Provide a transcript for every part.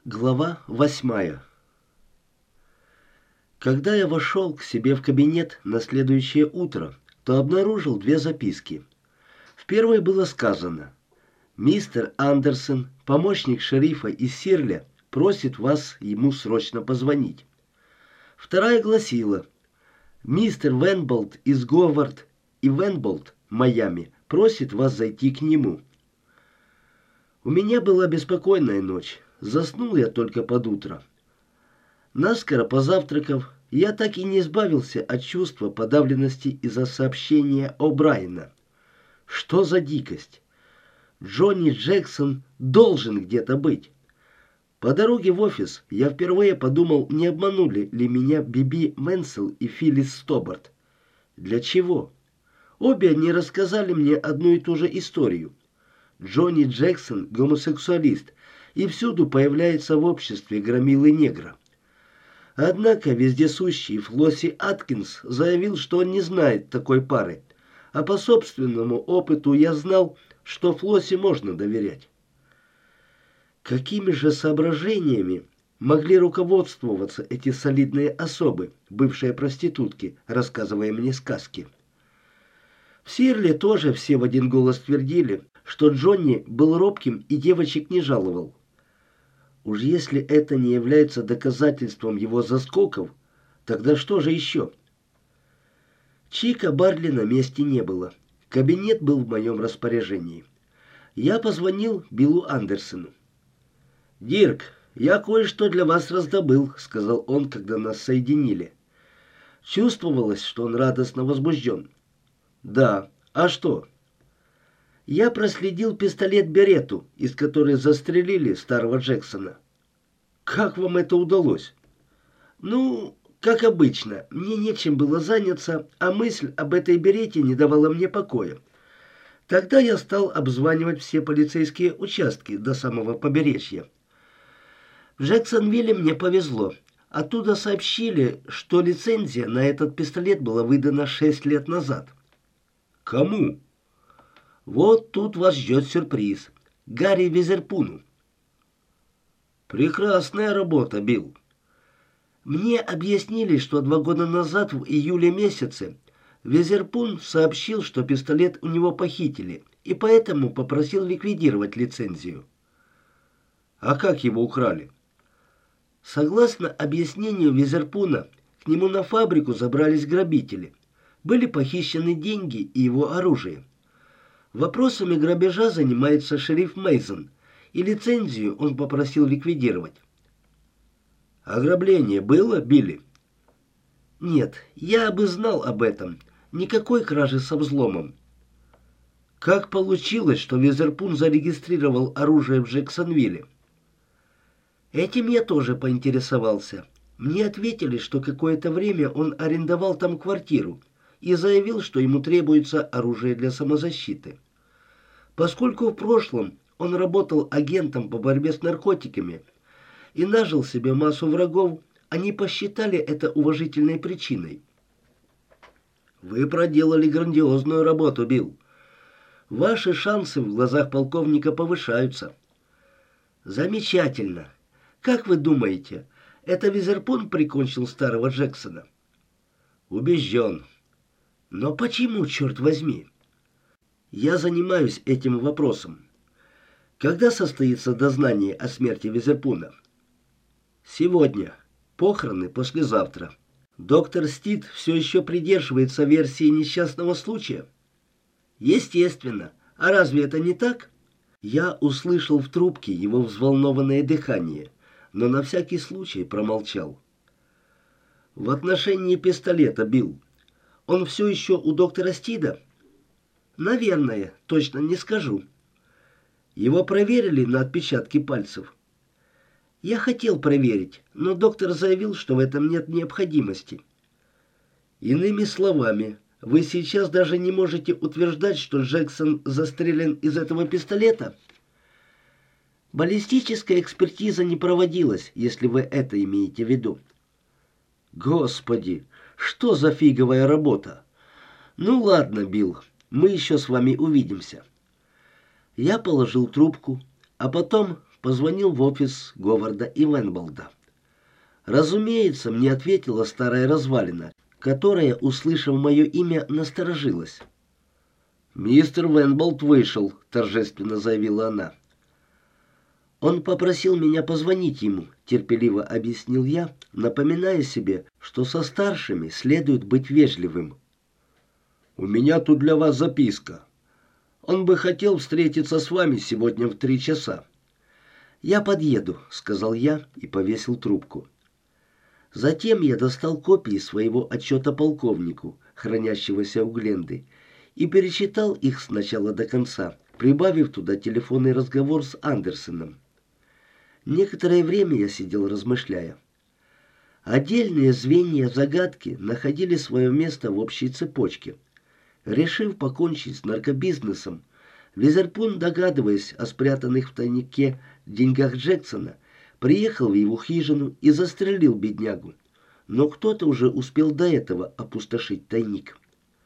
Глава 8. Когда я вошел к себе в кабинет на следующее утро, то обнаружил две записки. В первой было сказано: «Мистер Андерсон, помощник шерифа из Сирля, просит вас ему срочно позвонить». Вторая гласила: «Мистер Венболт из Говард и Венболт, Майами, просит вас зайти к нему». У меня была беспокойная ночь. Заснул я только под утро. Наскоро позавтракав, я так и не избавился от чувства подавленности из-за сообщения О'Брайена. Что за дикость? Джонни Джексон должен где-то быть. По дороге в офис я впервые подумал, не обманули ли меня Биби Менсел и Филлис Стобарт. Для чего? Обе они рассказали мне одну и ту же историю. Джонни Джексон – гомосексуалист и всюду появляется в обществе громилы негра. Однако вездесущий Флосси Аткинс заявил, что он не знает такой пары, а по собственному опыту я знал, что Флосси можно доверять. Какими же соображениями могли руководствоваться эти солидные особы, бывшие проститутки, рассказывая мне сказки? В Сирле тоже все в один голос твердили, что Джонни был робким и девочек не жаловал. Уж если это не является доказательством его заскоков, тогда что же еще? Чика Барли на месте не было. Кабинет был в моем распоряжении. Я позвонил Биллу Андерсону. «Дирк, я кое-что для вас раздобыл», — сказал он, когда нас соединили. Чувствовалось, что он радостно возбужден. «Да, а что?» Я проследил пистолет Беретту, из которой застрелили старого Джексона. Как вам это удалось? Ну, как обычно, мне нечем было заняться, а мысль об этой Беретте не давала мне покоя. Тогда я стал обзванивать все полицейские участки до самого побережья. В Джексонвилле мне повезло. Оттуда сообщили, что лицензия на этот пистолет была выдана 6 лет назад. Кому? Вот тут вас ждет сюрприз. Гарри Визерпуну. Прекрасная работа, Билл. Мне объяснили, что 2 года назад, в июле месяце, Визерпун сообщил, что пистолет у него похитили, и поэтому попросил ликвидировать лицензию. А как его украли? Согласно объяснению Визерпуна, к нему на фабрику забрались грабители. Были похищены деньги и его оружие. Вопросами грабежа занимается шериф Мейсон, и лицензию он попросил ликвидировать. Ограбление было, Билли? Нет, я бы знал об этом. Никакой кражи со взломом. Как получилось, что Визерпун зарегистрировал оружие в Джексонвилле? Этим я тоже поинтересовался. Мне ответили, что какое-то время он арендовал там квартиру и заявил, что ему требуется оружие для самозащиты. Поскольку в прошлом он работал агентом по борьбе с наркотиками и нажил себе массу врагов, они посчитали это уважительной причиной. Вы проделали грандиозную работу, Билл. Ваши шансы в глазах полковника повышаются. Замечательно. Как вы думаете, это Визерпун прикончил старого Джексона? Убежден. Но почему, черт возьми? Я занимаюсь этим вопросом. Когда состоится дознание о смерти Визерпуна? Сегодня. Похороны послезавтра. Доктор Стит все еще придерживается версии несчастного случая? Естественно. А разве это не так? Я услышал в трубке его взволнованное дыхание, но на всякий случай промолчал. В отношении пистолета, Билл, он все еще у доктора Стида? Наверное, точно не скажу. Его проверили на отпечатки пальцев? Я хотел проверить, но доктор заявил, что в этом нет необходимости. Иными словами, вы сейчас даже не можете утверждать, что Джексон застрелен из этого пистолета? Баллистическая экспертиза не проводилась, если вы это имеете в виду. Господи, что за фиговая работа? Ну ладно, Билл, мы еще с вами увидимся. Я положил трубку, а потом позвонил в офис Говарда и Венболда. Разумеется, мне ответила старая развалина, которая, услышав мое имя, насторожилась. «Мистер Венболд вышел», — торжественно заявила она. «Он попросил меня позвонить ему», — терпеливо объяснил я, напоминая себе, что со старшими следует быть вежливым. «У меня тут для вас записка. Он бы хотел встретиться с вами сегодня в 3 часа». «Я подъеду», — сказал я и повесил трубку. Затем я достал копии своего отчета полковнику, хранящегося у Гленды, и перечитал их с начала до конца, прибавив туда телефонный разговор с Андерсоном. Некоторое время я сидел, размышляя. Отдельные звенья загадки находили свое место в общей цепочке. Решив покончить с наркобизнесом, Визерпун, догадываясь о спрятанных в тайнике деньгах Джексона, приехал в его хижину и застрелил беднягу, но кто-то уже успел до этого опустошить тайник.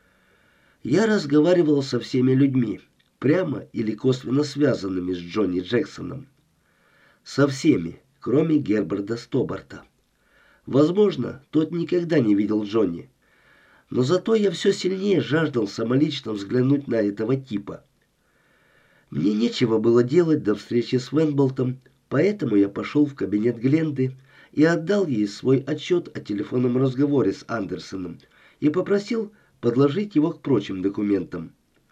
Я разговаривал со всеми людьми, прямо или косвенно связанными с Джонни Джексоном. Со всеми, кроме Герберта Стобарта. Возможно, тот никогда не видел Джонни, но зато я все сильнее жаждал самолично взглянуть на этого типа. Мне нечего было делать до встречи с Венболтом, поэтому я пошел в кабинет Гленды и отдал ей свой отчет о телефонном разговоре с Андерсоном и попросил подложить его к прочим документам.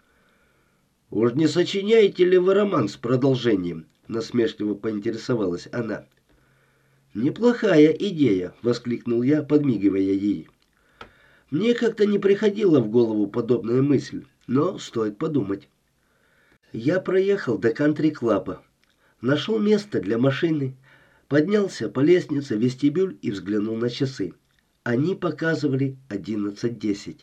«Уж не сочиняете ли вы роман с продолжением?» — насмешливо поинтересовалась она. «Неплохая идея», — воскликнул я, подмигивая ей. «Мне как-то не приходила в голову подобная мысль, но стоит подумать». Я проехал до кантри-клаба, нашел место для машины, поднялся по лестнице в вестибюль и взглянул на часы. Они показывали 11:10.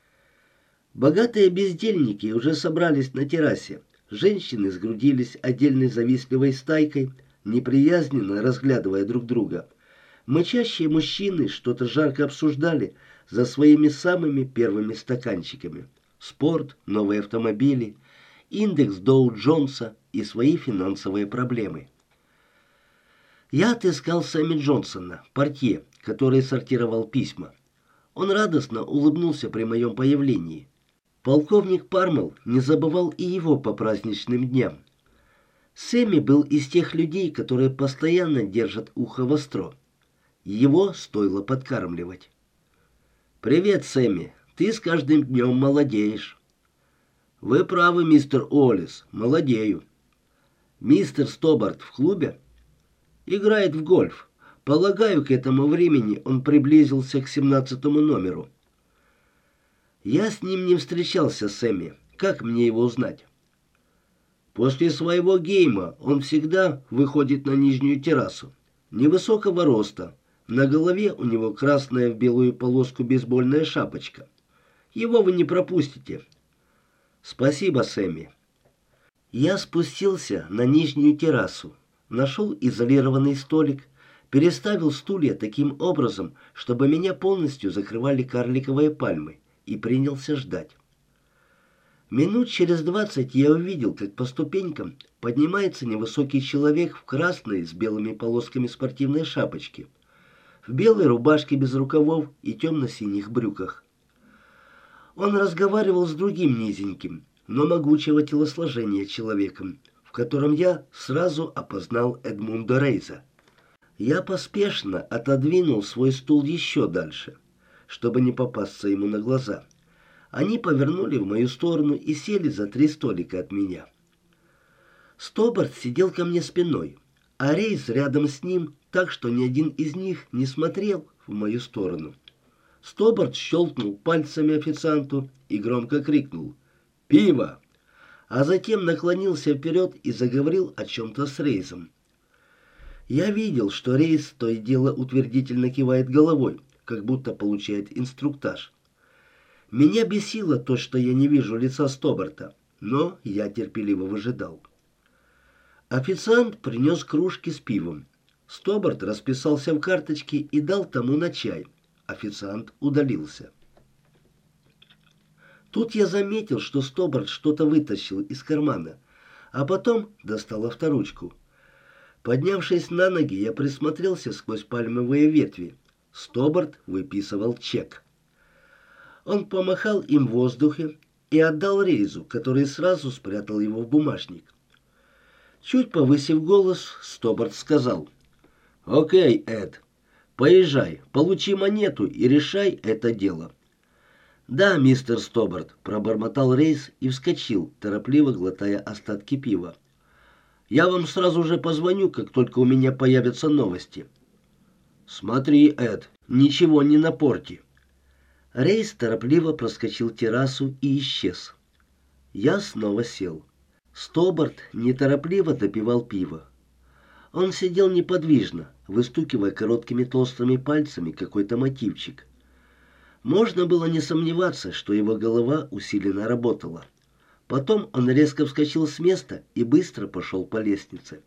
Богатые бездельники уже собрались на террасе. Женщины сгрудились отдельной завистливой стайкой, неприязненно разглядывая друг друга. Мычащие мужчины что-то жарко обсуждали за своими самыми первыми стаканчиками. Спорт, новые автомобили, индекс Доу-Джонса и свои финансовые проблемы. Я отыскал Сэмми Джонсона, портье, который сортировал письма. Он радостно улыбнулся при моем появлении. Полковник Пармел не забывал и его по праздничным дням. Сэмми был из тех людей, которые постоянно держат ухо востро. Его стоило подкармливать. «Привет, Сэмми. Ты с каждым днем молодеешь». «Вы правы, мистер Уоллес. Молодею». «Мистер Стобарт в клубе?» «Играет в гольф. Полагаю, к этому времени он приблизился к 17-му номеру». «Я с ним не встречался, Сэмми. Как мне его узнать?» «После своего гейма он всегда выходит на нижнюю террасу. Невысокого роста. На голове у него красная в белую полоску бейсбольная шапочка. Его вы не пропустите». «Спасибо, Сэмми». Я спустился на нижнюю террасу, нашел изолированный столик, переставил стулья таким образом, чтобы меня полностью закрывали карликовые пальмы, и принялся ждать. Минут через 20 я увидел, как по ступенькам поднимается невысокий человек в красной с белыми полосками спортивной шапочке, в белой рубашке без рукавов и темно-синих брюках. Он разговаривал с другим низеньким, но могучего телосложения человеком, в котором я сразу опознал Эдмунда Рейза. Я поспешно отодвинул свой стул еще дальше, чтобы не попасться ему на глаза. Они повернули в мою сторону и сели за 3 столика от меня. Стобарт сидел ко мне спиной, а Рейз рядом с ним, так что ни один из них не смотрел в мою сторону. Стобарт щелкнул пальцами официанту и громко крикнул «Пиво!», а затем наклонился вперед и заговорил о чем-то с Рейзом. Я видел, что Рейз то и дело утвердительно кивает головой, как будто получает инструктаж. Меня бесило то, что я не вижу лица Стобарта, но я терпеливо выжидал. Официант принес кружки с пивом. Стобарт расписался в карточке и дал тому на чай. Официант удалился. Тут я заметил, что Стобарт что-то вытащил из кармана, а потом достал авторучку. Поднявшись на ноги, я присмотрелся сквозь пальмовые ветви. Стобарт выписывал чек. Он помахал им в воздухе и отдал Рейзу, который сразу спрятал его в бумажник. Чуть повысив голос, Стобарт сказал: «Окей, Эд, поезжай, получи монету и решай это дело». «Да, мистер Стобарт», — пробормотал Рейз и вскочил, торопливо глотая остатки пива. «Я вам сразу же позвоню, как только у меня появятся новости». «Смотри, Эд, ничего не напорти». Рейз торопливо проскочил террасу и исчез. Я снова сел. Стобарт неторопливо допивал пиво. Он сидел неподвижно, выстукивая короткими толстыми пальцами какой-то мотивчик. Можно было не сомневаться, что его голова усиленно работала. Потом он резко вскочил с места и быстро пошел по лестнице.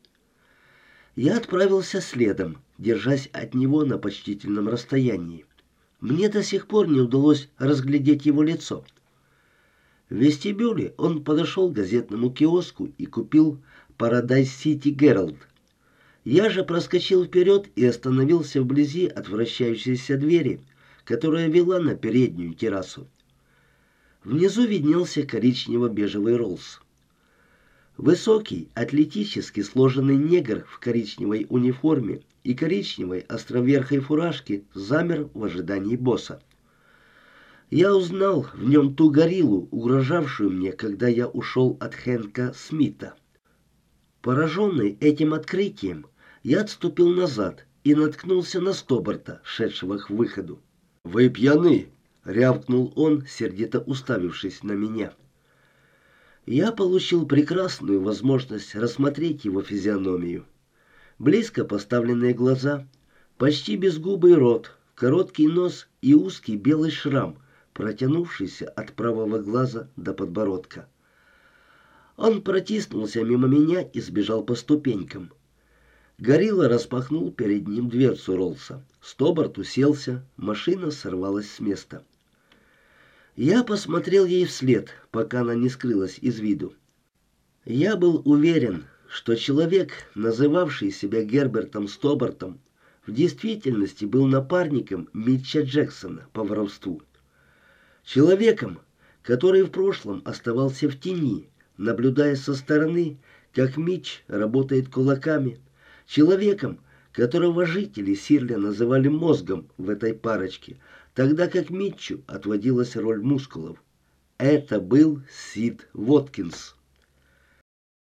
Я отправился следом, держась от него на почтительном расстоянии. Мне до сих пор не удалось разглядеть его лицо. В вестибюле он подошел к газетному киоску и купил Paradise City Herald. Я же проскочил вперед и остановился вблизи от вращающейся двери, которая вела на переднюю террасу. Внизу виднелся коричнево-бежевый Роллс. Высокий, атлетически сложенный негр в коричневой униформе и коричневой островерхой фуражке замер в ожидании босса. Я узнал в нем ту гориллу, угрожавшую мне, когда я ушел от Хэнка Смита. Пораженный этим открытием, я отступил назад и наткнулся на Стобарта, шедшего к выходу. «Вы пьяны!» — рявкнул он, сердито уставившись на меня. Я получил прекрасную возможность рассмотреть его физиономию. Близко поставленные глаза, почти безгубый рот, короткий нос и узкий белый шрам, протянувшийся от правого глаза до подбородка. Он протиснулся мимо меня и сбежал по ступенькам. Горилла распахнул перед ним дверцу Роллса. Стобарт уселся, машина сорвалась с места. Я посмотрел ей вслед, пока она не скрылась из виду. Я был уверен, что человек, называвший себя Гербертом Стобартом, в действительности был напарником Митча Джексона по воровству. Человеком, который в прошлом оставался в тени, наблюдая со стороны, как Митч работает кулаками. Человеком, которого жители Сирля называли мозгом в этой парочке, тогда как Митчу отводилась роль мускулов. Это был Сид Воткинс.